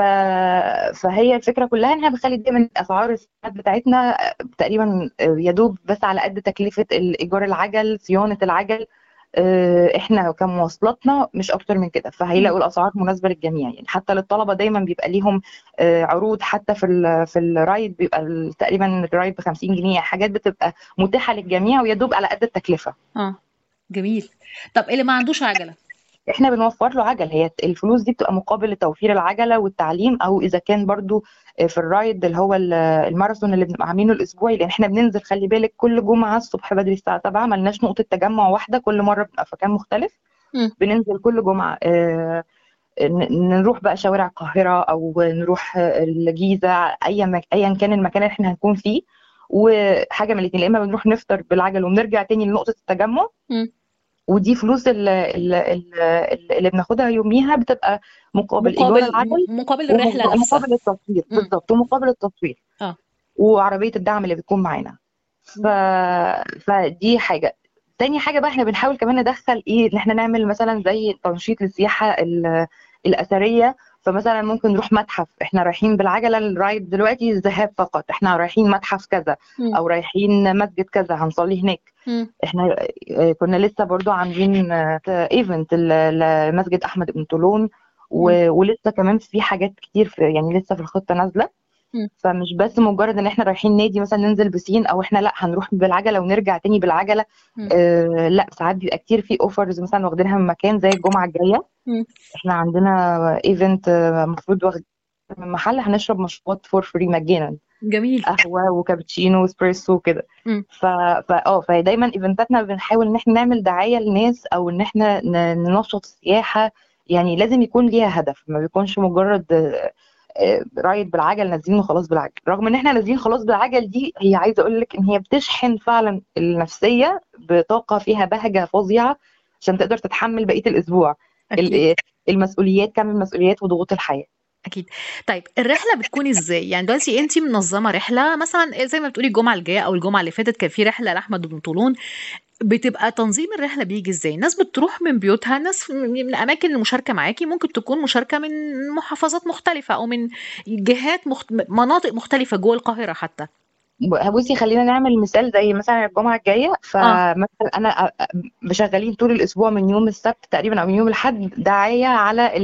فهي الفكره كلها ان احنا بنخلي دايما اسعار الساعات بتاعتنا تقريبا يا دوب بس على قد تكلفه ايجار العجل، صيانه العجل، آه، احنا كمواصلاتنا مش اكتر من كده. مم. فهيلاقوا الاسعار مناسبه للجميع، يعني حتى للطلبه دايما بيبقى ليهم آه، عروض، حتى في ال في الرايد بيبقى ال- تقريبا الرايد ب خمسين جنيه، حاجات بتبقى متاحه للجميع ويا دوب على قد التكلفه. اه جميل. طب اللي ما عندوش عجله؟ احنا بنوفر له عجل، هي الفلوس دي بتبقى مقابل لتوفير العجله والتعليم، او اذا كان برضو في الرايد اللي هو ال- الماراثون اللي بنبقى عاملينه الاسبوعي، لان احنا بننزل خلي بالك كل جمعه الصبح بدري الساعه سبعة، ملناش نقطه تجمع واحده، كل مره بنبقى في مكان مختلف. مم. بننزل كل جمعه، آه، ن- نروح بقى شوارع القاهره او نروح آه، الجيزه، ايا مك- ايا كان المكان اللي احنا هنكون فيه. وحاجه من الاثنين، يا اما بنروح نفطر بالعجل ونرجع تاني لنقطه التجمع، مم. ودي فلوس ال- ال- ال- اللي بناخدها يوميها بتبقى مقابل ايجار مقابل العجل م- مقابل الرحله نفسها. ومقابل التصوير. مم. بالظبط، ومقابل التصوير اه. وعربيه الدعم اللي بتكون معانا. ف... فدي حاجه. تاني حاجه بقى، احنا بنحاول كمان ندخل ايه، ان احنا نعمل مثلا زي تنشيط للسياحه ال- الاثريه. فمثلا ممكن نروح متحف، احنا رايحين بالعجله الرايد دلوقتي الذهاب فقط، احنا رايحين متحف كذا مم. او رايحين مسجد كذا هنصلي هناك. مم. احنا آه، كنا لسه برضو عاملين ايفنت لمسجد احمد بن طولون، مم. و- ولسه كمان في حاجات كتير في، يعني لسه في الخطه نازله. مم. فمش بس مجرد ان احنا رايحين نادي مثلا ننزل بسين، او احنا لا هنروح بالعجله ونرجع تاني بالعجله. مم. اه لا، ساعات بيبقى كتير في اوفرز مثلا واخدينها من مكان زي الجمعه الجايه. مم. احنا عندنا ايفنت المفروض واخد من محل هنشرب مشروبات فور فري مجانا، جميل. قهوه وكابتشينو واسبريسو وكده. مم. ف فا اه فهي دايما ايفنتاتنا بنحاول ان احنا نعمل دعايه للناس، او ان احنا ن- ننشط السياحه. يعني لازم يكون ليها هدف، ما بيكونش مجرد آه، آه، رايد بالعجل نازلين وخلاص بالعجل. رغم ان احنا نازلين خلاص بالعجل دي، هي عايزه اقول لك ان هي بتشحن فعلا النفسيه بطاقه فيها بهجه فظيعه، عشان تقدر تتحمل بقيه الاسبوع اكيد. ال- المسؤوليات، كم المسؤوليات وضغوط الحياه. اكيد. طيب الرحله بتكون ازاي؟ يعني دلوقتي انت منظمه رحله مثلا زي ما بتقولي الجمعه الجايه او الجمعه اللي فاتت كان في رحله لاحمد بن طولون. بتبقى تنظيم الرحله بيجي ازاي؟ الناس بتروح من بيوتها، ناس من اماكن المشاركه معاكي ممكن تكون مشاركه من محافظات مختلفه او من جهات مخت... مناطق مختلفه جوه القاهره حتى. بصي خلينا نعمل مثال زي مثلا الجمعة الجاية. اه. فمثلا أنا مشغلين طول الأسبوع من يوم السبت تقريبا أو من يوم الأحد دعاية على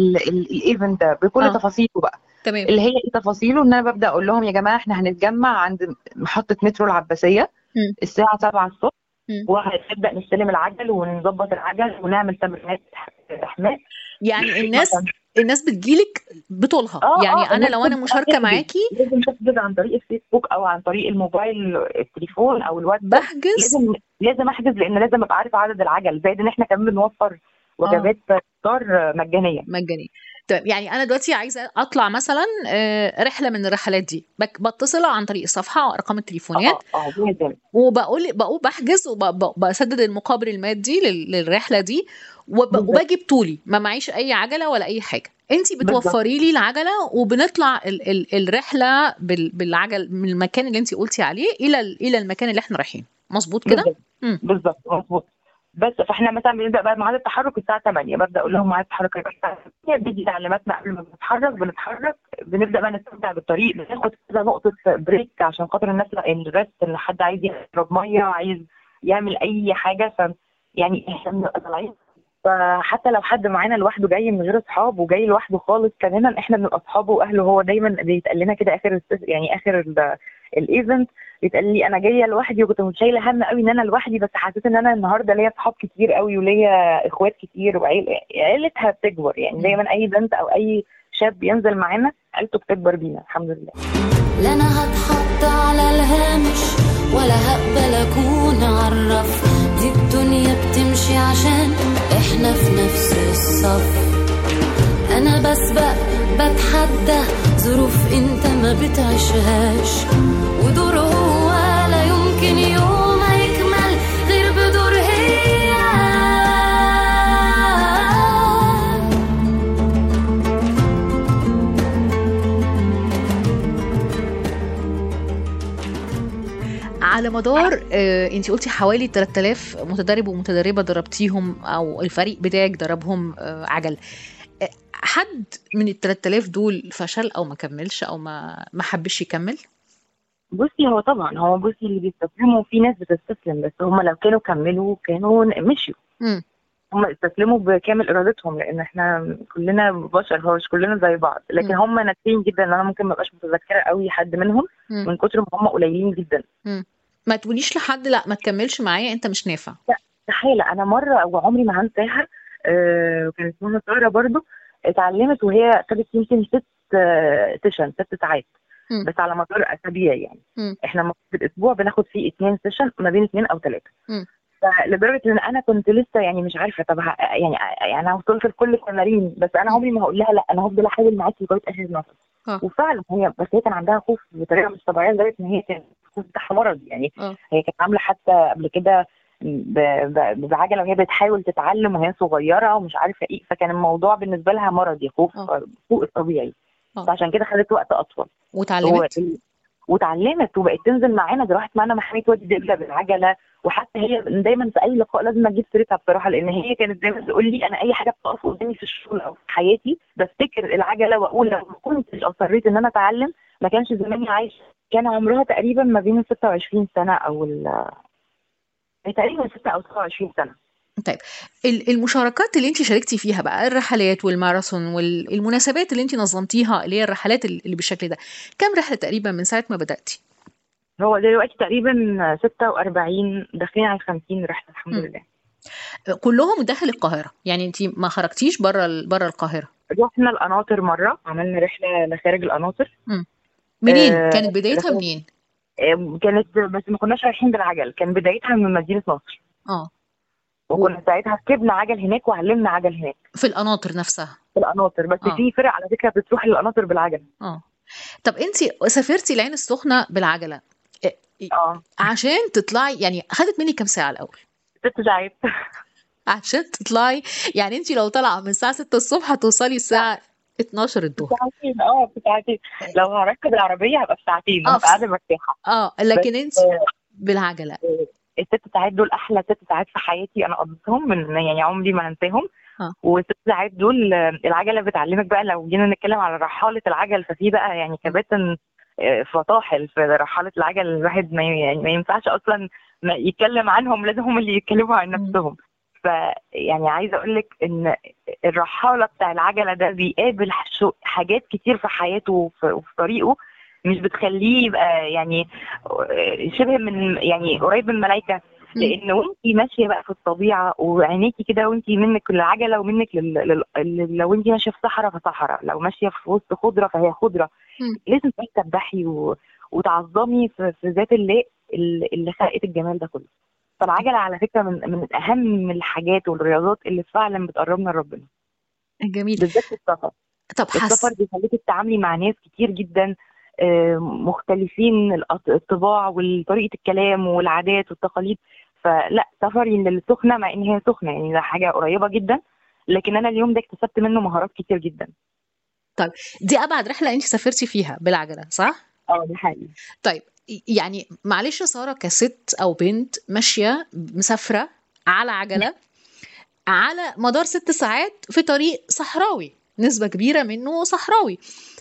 الإيفنت ده بكل اه. تفاصيله بقى. تمام. اللي هي إيه تفاصيله؟ إن أنا ببدأ أقول لهم يا جماعة إحنا هنتجمع عند محطة مترو العباسية مم. الساعة سبعة الصبح، مم. وهنبدأ نستلم العجل ونظبط العجل ونعمل تمرينات إحماء. يعني الناس مثلا الناس بتجيلك بطولها، اه يعني اه انا الناس لو انا تبقى مشاركه تحجز، معاكي لازم تحجز عن طريق الفيسبوك او عن طريق الموبايل، التليفون او الواتساب. بحجز. لازم لازم احجز، لان لازم ابقى عارف عدد العجل، زائد ان احنا كمان بنوفر اه وجبات فطار مجانيه. مجاني. تمام. يعني انا دلوقتي عايزه اطلع مثلا آه، رحله من الرحلات دي، بك- بتصل عن طريق الصفحه وارقام التليفونات، اه اه لازم. وبقول بقول بحجز وبسدد المقابل المادي لل- للرحله دي، وب- بالظبط وباجي بطولي، ما معيش اي عجله ولا اي حاجه. انتي بالظبط بتوفري لي العجله، وبنطلع ال ال الرحله بال بالعجل من المكان اللي انتي قلتي عليه الى ال- الى المكان اللي احنا رايحين. مظبوط كده؟ بالظبط امم بالظبط مظبوط. بس فاحنا مثلا بنبدا بقى ميعاد التحرك الساعه ثمانية، ببدا اقول لهم ميعاد التحرك هيبقى الساعه ثمانية، بيجي تعليماتنا قبل ما بنتحرك. بنتحرك بنبدا بقى نستمتع بالطريق، بناخد كده نقطه بريك عشان خاطر الناس الريست، اللي حد عايز يشرب ميه، عايز يعمل اي حاجه. ف يعني احنا بنبقى طالعين، فحتى لو حد معانا لوحده جاي من غير اصحاب وجاي لوحده خالص، كمان احنا بنبقى اصحابه واهله. هو دايما بيتقال لنا كده اخر الس- يعني اخر ال- الايفنت، بيتقال لي انا جايه لوحدي وكنت متشايله هم قوي ان انا لوحدي، بس حسيت ان انا النهارده ليا اصحاب كتير قوي وليا اخوات كتير، وعيلتها بتكبر. يعني دايما اي بنت او اي شاب بينزل معانا عيلته بتكبر بينا الحمد لله. لا انا هتحط على الهامش ولا هقبل اكون عرف، دي الدنيا بتمشي عشان احنا في نفس الصف. انا بسبق بتحدى ظروف انت ما بتعيشهاش، ودور هو لا يمكن يوم يكمل غير بدور هي. على مدار آه، انت قلتي حوالي ثلاثة آلاف متدرب ومتدربه دربتيهم، او الفريق بتاعك دربهم آه، عجل. آه، حد من ال ثلاثة آلاف دول فشل او ما كملش او ما ما حبش يكمل؟ بصي هو طبعا هو بصي اللي بيستسلموا في ناس بتستسلم، بس هم لو كانوا كملوا كانوا مشيوا. امم هم استسلموا بكامل ارادتهم، لان احنا كلنا بشر، هو مش كلنا زي بعض، لكن مم. هم ناجحين جدا. انا ممكن ما ابقاش متذكره قوي حد منهم مم. من كتر ما هم قليلين جدا. مم. ما تقوليش لحد لا ما تكملش معايا انت مش نافع. لا استحاله. انا مره وعمري ما هنساها، آه كانت اسمها ساره برضو، اتعلمت وهي خدت يمكن ست آه سيشن ست ساعات مم. بس على مدار اسابيع. يعني مم. احنا المفروض في الاسبوع بناخد فيه اثنين سيشن، ما بين اثنين او ثلاثه. مم. فلدرجه ان انا كنت لسه يعني مش عارفه طب ه- يعني يعني انا وصلت لكل التمارين، بس انا عمري ما هقول لها لا، انا هفضل احاول معاكي لغايه اخر نفس. اه وفعلا هي بس هي كان عندها خوف بطريقه مش طبيعيه، لدرجه ان هي كان الخوف بتاعها مرضي. يعني اه هي كانت عامله حتى قبل كده ب- ب- بعجله وهي بتحاول تتعلم وهي صغيره ومش عارفه ايه، فكان الموضوع بالنسبه لها مرضي، خوف اه فوق الطبيعي. اه فعشان كده خدت وقت اطول. هو واتعلمت. ال- واتعلمت وبقت تنزل معانا، دي راحت معانا محميه وادي دجله بالعجله. وحتى هي دايما في اي لقاء لازم اجيب سيرتها بصراحه، لان هي كانت دايما تقول لي انا اي حاجه بتقف قدامي في الشغل او في حياتي بفتكر العجله واقول لو ما كنتش اصريت ان انا اتعلم ما كانش زماني عايشه. كان عمرها تقريبا ما بين ستة وعشرين سنه او ال... تقريبا ستة او سبعة وعشرين سنه. طيب ال- المشاركات اللي انت شاركتي فيها بقى، الرحلات والماراثون والمناسبات اللي انت نظمتيها، اللي هي الرحلات اللي بالشكل ده، كم رحله تقريبا من ساعه ما بداتي؟ هو دلوقتي تقريبا ستة وأربعين، داخلين على خمسين رحله الحمد مم. لله. كلهم داخل القاهره؟ يعني انت ما خرجتيش بره بره القاهره؟ رحنا القناطر مره، عملنا رحله لخارج القناطر. مم. منين آه كانت بدايتها؟ رحلة منين؟ آه، كانت بس ما كناش رايحين بالعجل، كان بدايتها من مدينه نصر. اه و- وكنا ساعتها ركبنا عجل هناك وعلمنا عجل هناك في القناطر نفسها؟ في القناطر. بس اه في فرق على فكره بتروح للقناطر بالعجل. اه طب انت سافرتي العين السخنه بالعجله، اه، اه عشان تطلعي يعني خدت مني كام ساعه الاول ست ساعات. عشان تطلعي؟ يعني انت لو طالعه من الساعه ستة الصبح هتوصلي الساعه اتناشر الظهر. ساعتين اه في ساعتين. لو هركب العربيه هبقى في ساعتين اه وهبقى في- قاعده مرتاحه. اه بس لكن انت آه، بالعجله. آه، الست ساعات دول احلى ست ساعات في حياتي انا قضيتهم، من يعني عمري ما هنساهم. اه والست ساعات دول آه، العجله بتعلمك بقى. لو جينا نتكلم على رحاله العجل، ففي بقى يعني كباتن آه، فطاحل في رحاله العجل. الواحد ما ي- يعني ما ينفعش اصلا ما يتكلم عنهم، لازم هم اللي يتكلموا عن مم. نفسهم. فيعني عايزه اقول لك ان الرحاله بتاع العجله ده بيقابل شو- حاجات كتير في حياته وفي وفي طريقه، مش بتخليه يبقى يعني شبه من يعني قريب من الملائكه. مم. لان وانتي ماشيه بقى في الطبيعه وعينيكي كده، وانتي منك للعجله ومنك لل... لل... لل... لو انتي ماشيه في صحراء فصحراء، لو ماشيه في وسط خضره فهي خضره. مم. لازم تسبحي و... وتعظمي في... في ذات الله اللي اللي خلقت الجمال ده كله. فالعجله على فكره من من اهم الحاجات والرياضات اللي فعلا بتقربنا لربنا، جميل. بالذات في السفر. طب السفر حس بيخليك تتعاملي مع ناس كتير جدا آه، مختلفين الأط- الطباع وطريقة الكلام والعادات والتقاليد. فلا سفري للسخنة مع ان هي سخنة يعني ده حاجة قريبة جدا، لكن انا اليوم ده اكتسبت منه مهارات كتير جدا. طيب دي ابعد رحله انت سافرتي فيها بالعجله صح؟ اه دي حقيقي. طيب يعني معلش يا ساره، كست او بنت ماشيه مسافره على عجله على مدار ست ساعات في طريق صحراوي، نسبه كبيره منه صحراوي،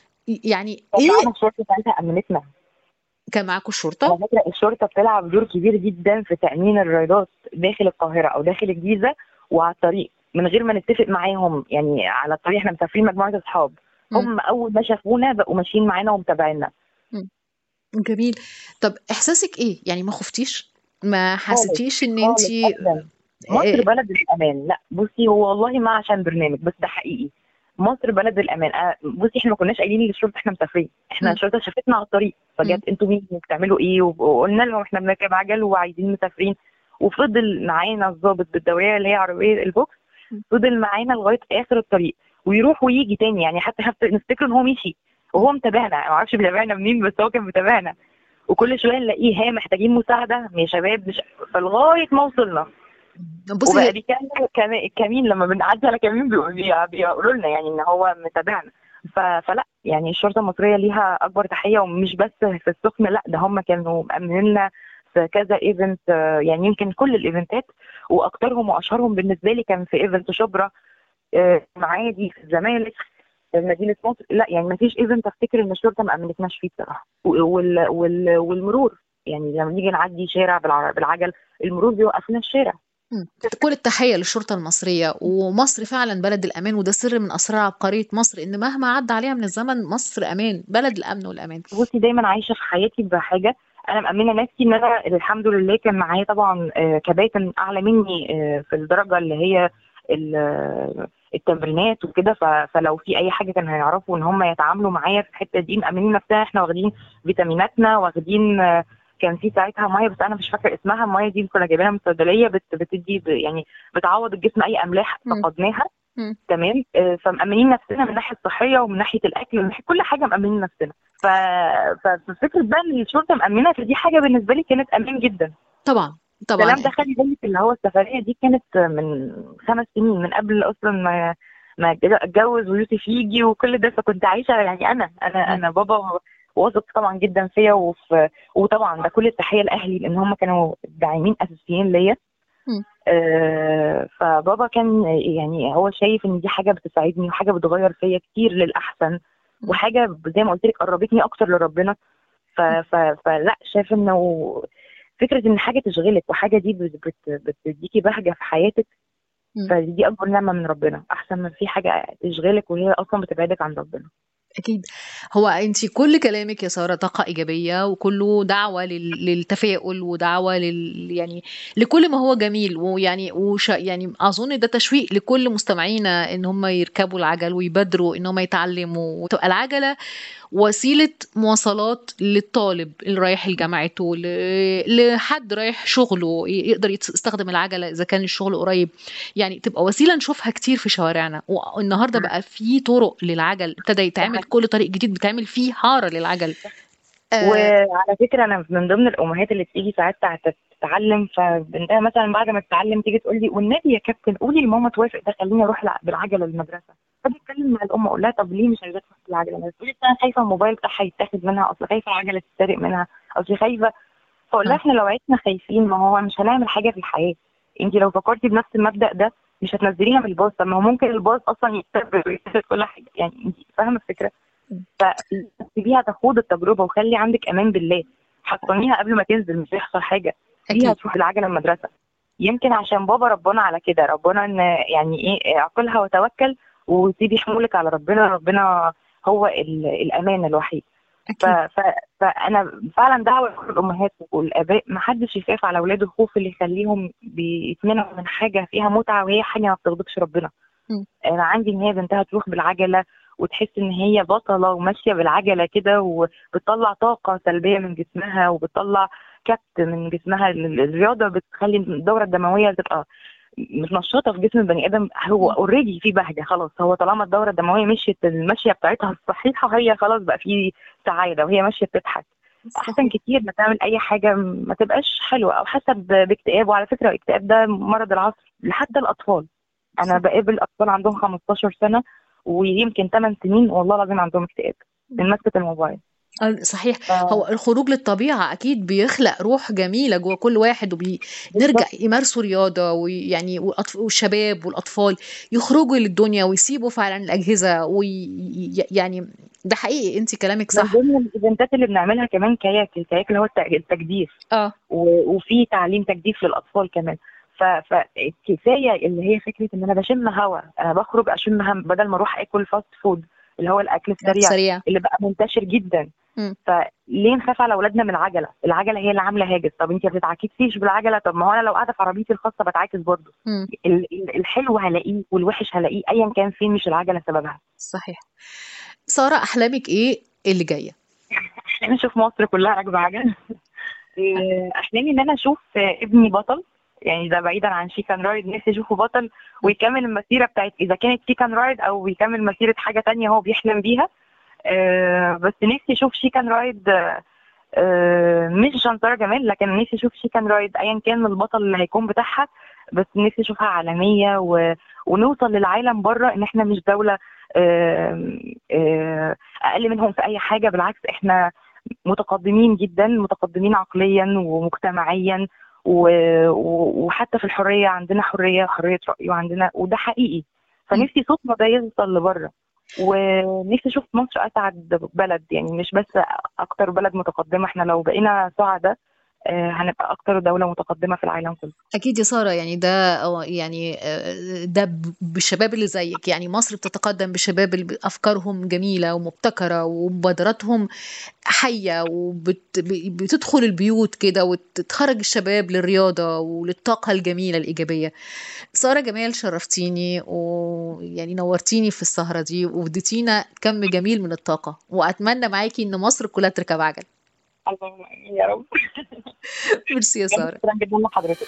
يعني طبعا ايه؟ الشرطة ساعتها امنتنا. كان معاكم على الشرطه؟ فكرة الشرطة بتلعب دور كبير جدا في تأمين الرياضات داخل القاهرة أو داخل الجيزة وعلى الطريق من غير ما نتفق معاهم. يعني على الطريق احنا مسافرين مجموعة أصحاب، مم. هم أول ما شافونا بقوا ماشيين معانا ومتابعينا. مم. جميل. طب احساسك ايه؟ يعني ما خفتيش؟ ما خالص حسيتيش ان انت خالص أبدا. مصر بلد الأمان. لا بصي هو والله ما عشان برنامج بس ده حقيقي، مصر بلد الأمان. آه، بصي احنا ما كناش قايلين للشرطة احنا مسافرين، احنا الشرطة شافتنا على الطريق فجت انتوا مين وبتعملوا ايه، وقلنا لهم احنا بنركب عجل وعايزين مسافرين. وفضل معانا الضابط بالدورية اللي هي عربية البوكس، فضل معانا لغاية آخر الطريق ويروح ويجي تاني. يعني حتى حتى نفتكر ان هو مشي وهو متابعنا، ما اعرفش بيتابعنا منين بس هو كان متابعنا. وكل شويه نلاقيه ها محتاجين مساعده يا شباب مش، فلغايه ما وصلنا. بصي وبقى هي بيكلم كم- الكمين لما بنعدي على كمين بيقولوا بي- بيقولوا لنا يعني ان هو متابعنا. ف- فلا يعني الشرطه المصريه ليها اكبر تحيه، ومش بس في السخنه، لا ده هم كانوا مأمنين لنا في كذا ايفنت. يعني يمكن كل الايفنتات واكثرهم واشهرهم بالنسبه لي كان في ايفنت شبرا، آه، معادي، في الزمالك، في مدينه مصر. لا يعني ما فيش ايفنت افتكر ان الشرطه ما امنتناش فيه بصراحه. وال وال والمرور يعني لما نيجي نعدي شارع بالع- بالعجل المرور بيوقف لنا الشارع. مم. كل التحية للشرطة المصرية، ومصر فعلا بلد الأمان، وده سر من أسرار عبقرية مصر، إن مهما عدى عليها من الزمن مصر أمان، بلد الأمن والأمان. بصي دايما عايشه في حياتي بحاجه انا مأمنه نفسي ان انا الحمد لله كان معايا طبعا آه، كباتن اعلى مني آه، في الدرجه اللي هي ال- آه، التمرينات وكده. ف- فلو في اي حاجه كانوا هيعرفوا ان هم يتعاملوا معايا في الحته دي، مأمنين نفسنا. احنا واخدين فيتاميناتنا، واخدين آه، كان في ساعتها ميه بس انا مش فاكره اسمها. الميه دي كنا جايبينها من الصيدليه، بت- بتدي ب- يعني بتعوض الجسم اي املاح مم. فقدناها. مم. تمام. آه، فمأمنين نفسنا من الناحيه الصحيه ومن ناحيه الاكل ومن ناحيه كل حاجه مأمنين نفسنا. ف... ففكره بقى ان الشرطه مأمنه، فدي حاجه بالنسبه لي كانت امان جدا. طبعا طبعا الكلام ده أكيد. خلي بالك اللي هو السفريه دي كانت من خمس سنين، من قبل اصلا ما ما اتجوز ويوسف يجي وكل ده. فكنت عايشه يعني انا انا انا بابا واثق طبعا جدا فيا وفي، وطبعا ده كل التحيه لاهلي لان هم كانوا داعمين اساسيين ليا. مم. آه، فبابا كان يعني هو شايف ان دي حاجه بتساعدني وحاجه بتغير فيا كتير للاحسن، وحاجه زي ما قلت لك قربتني اكتر لربنا. ف ف فلا شايف انه فكره ان حاجه تشغلك وحاجه دي بت- بت- بتديكي بهجه في حياتك، مم. فدي اكبر نعمه من ربنا، احسن من في حاجه تشغلك وهي اصلا بتبعدك عن ربنا. أكيد. هو أنت كل كلامك يا سارة طاقة إيجابية، وكله دعوة لل... للتفاؤل، ودعوة لل يعني لكل ما هو جميل، ويعني وش... يعني أظن ده تشويق لكل مستمعينا إن هم يركبوا العجل ويبادروا إن هم يتعلموا، وتبقى العجلة وسيلة مواصلات للطالب اللي رايح لجامعته، ل- لحد رايح شغله يقدر يستخدم العجلة إذا كان الشغل قريب. يعني تبقى وسيلة نشوفها كتير في شوارعنا. والنهاردة بقى في طرق للعجل، ابتدى يتعمل كل طريق جديد بتعمل فيه حارة للعجل. آه وعلى فكره انا من ضمن الامهات اللي بتيجي ساعات تع- تتعلم، فبنتها مثلا بعد ما تتعلم تيجي تقول لي والنبي يا كابتن قولي لماما توافق ده خليني اروح الع- بالعجله المدرسه. فبتكلم مع الام اقول لها طب ليه مش عايزاها تروح بالعجله؟ تقول لي انا خايفه الموبايل بتاعها يتاخد منها، اصل خايفه العجله تتسرق منها، اصل خايفه. فاقول لها احنا لو عشنا خايفين ما هو مش هنعمل حاجه في الحياه. انت لو فكرتي بنفس المبدا ده مش هتنزليها من الباص. طب ما هو ممكن الباص اصلا يتسرق ويتاخد كل حاجه. يعني انت فاهمه الفكره؟ فسيبيها تخوض التجربه وخلي عندك امان بالله، حطنيها قبل ما تنزل مش هيحصل حاجه، سيبيها أكيد. تروح العجله المدرسه. يمكن عشان بابا ربنا على كده، ربنا ان يعني ايه اعقلها وتوكل وسيبي حمولك على ربنا، ربنا هو ال- الامان الوحيد. ف... أكيد. ف... فانا فعلا دعوه لكل الامهات والاباء ما حدش يخاف على اولاده الخوف اللي يخليهم بيتمنعوا من حاجه فيها متعه وهي حاجه ما بتغضبش ربنا. مم. انا عندي ان هي بنتها تروح بالعجله وتحس ان هي بطله وماشيه بالعجله كده وبتطلع طاقه سلبيه من جسمها وبتطلع كبت من جسمها. ال- الرياضه بتخلي الدوره الدمويه تبقى متنشطه في جسم البني ادم، هو اوريدي في بهجه خلاص. هو طالما الدوره الدمويه مشيت المشيه بتاعتها الصحيحه، هي خلاص بقى في سعاده وهي ماشيه بتضحك. احسن كتير ما تعمل اي حاجه ما تبقاش حلوه او حسب باكتئاب. وعلى فكره الاكتئاب ده مرض العصر لحتى الاطفال. انا بقابل اطفال عندهم خمستاشر سنه ويمكن ثمان سنين والله العظيم عندهم اكتئاب من مسكه الموبايل. صحيح. هو الخروج للطبيعة أكيد بيخلق روح جميلة جوه كل واحد، وبنرجع يمارسوا رياضة، ويعني والشباب والأطفال يخرجوا للدنيا ويسيبوا فعلا الأجهزة، ويعني ده حقيقي انت كلامك صح. من ضمن الايفنتات اللي بنعملها كمان كياك الكياك اللي هو التجديف، اه وفي تعليم تجديف للأطفال كمان. فكفاية اللي هي فكرة ان انا بشم هوا، انا بخرج اشم هم بدل ما اروح اكل فاست فود اللي هو الاكل السريع سريع. اللي بقى منتشر جدا. م. فليه نخاف على اولادنا من العجله؟ العجله هي اللي عامله هاجس. طب انت ما بتتعاكسيش بالعجله، طب ما هو انا لو قاعده في عربيتي الخاصه بتعاكس برضه. الحلو هلاقيه والوحش هلاقيه ايا كان فين، مش العجله سببها. صحيح. ساره، احلامك ايه اللي جايه؟ احلامي اشوف مصر كلها راكبه عجل. احلامي ان انا اشوف ابني بطل، يعني ده بعيدا عن شيكان رايد، نفسي اشوفه بطل ويكمل المسيره بتاعت اذا كانت شيكان رايد او بيكمل مسيره حاجه تانية هو بيحلم بيها. أه بس نفسي اشوف شيكان رايد أه مش جنطرة جمال، لكن نفسي اشوف شيكان رايد ايا كان البطل اللي هيكون بتاعها، بس نفسي اشوفها عالميه و... ونوصل للعالم بره ان احنا مش دوله أه أه اقل منهم في اي حاجه. بالعكس احنا متقدمين جدا، متقدمين عقليا ومجتمعيا، وحتى في الحريه عندنا حريه حريه راي وعندنا، وده حقيقي. فنفسي صوتنا ده يوصل لبره، ونفسي اشوف مصر اسعد بلد، يعني مش بس اكتر بلد متقدمه. احنا لو بقينا سعداء هنبقى اكتر دوله متقدمه في العالم كله. اكيد يا ساره، يعني ده يعني ده بالشباب اللي زيك، يعني مصر بتتقدم بالشباب اللي افكارهم جميله ومبتكره ومبادراتهم حيه وبتدخل البيوت كده وتخرج الشباب للرياضه وللطاقه الجميله الايجابيه. ساره جمال، شرفتيني ويعني نورتيني في السهره دي واديتينا كم جميل من الطاقه، واتمنى معاكي ان مصر كلها تركب عجل. اللهم امين يا رب. ميرسي يا ساره. شكرا جدا لحضرتك.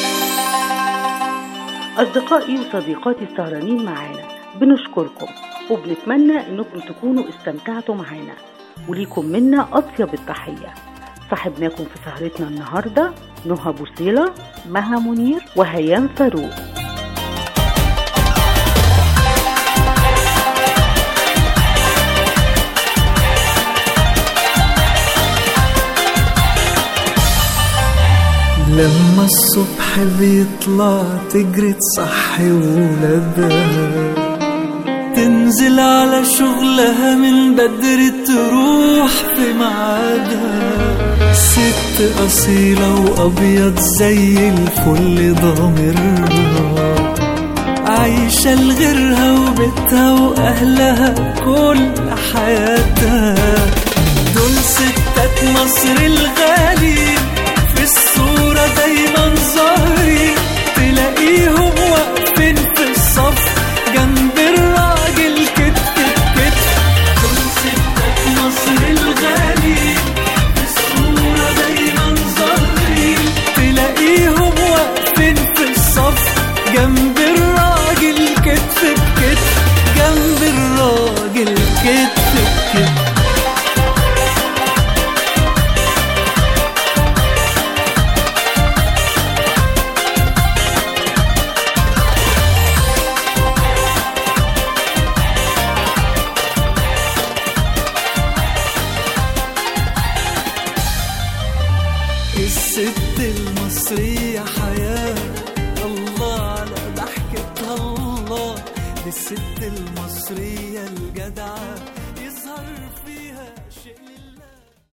اصدقائي وصديقاتي السهرانين معانا بنشكركم وبنتمنى انكم تكونوا استمتعتوا معانا، وليكم منا اطيب التحيه. صاحبناكم في سهرتنا النهارده نهى بوصيلة، مها منير، وهيام فاروق. لما الصبح بيطلع تجري تصحي ولادها، تنزل على شغلها من بدري تروح في ميعادها، ست أصيلة وأبيض زي الفل ضامرها، عايشة لغيرها وبيتها وأهلها كل حياتها. دول ستات مصر الغالي في الصورة دايما ظاهرين، تلاقيهم واقفين في الصف جنب الراجل كتف بكتف. دول ستات مصر الغالي في الصورة دايما ظاهرين، تلاقيهم واقفين في الصف جنب الراجل كتف بكتف، جنب الراجل كتف بكتف. الست المصرية حياة، الله على ضحكتها الله. دي الست المصرية الجدعة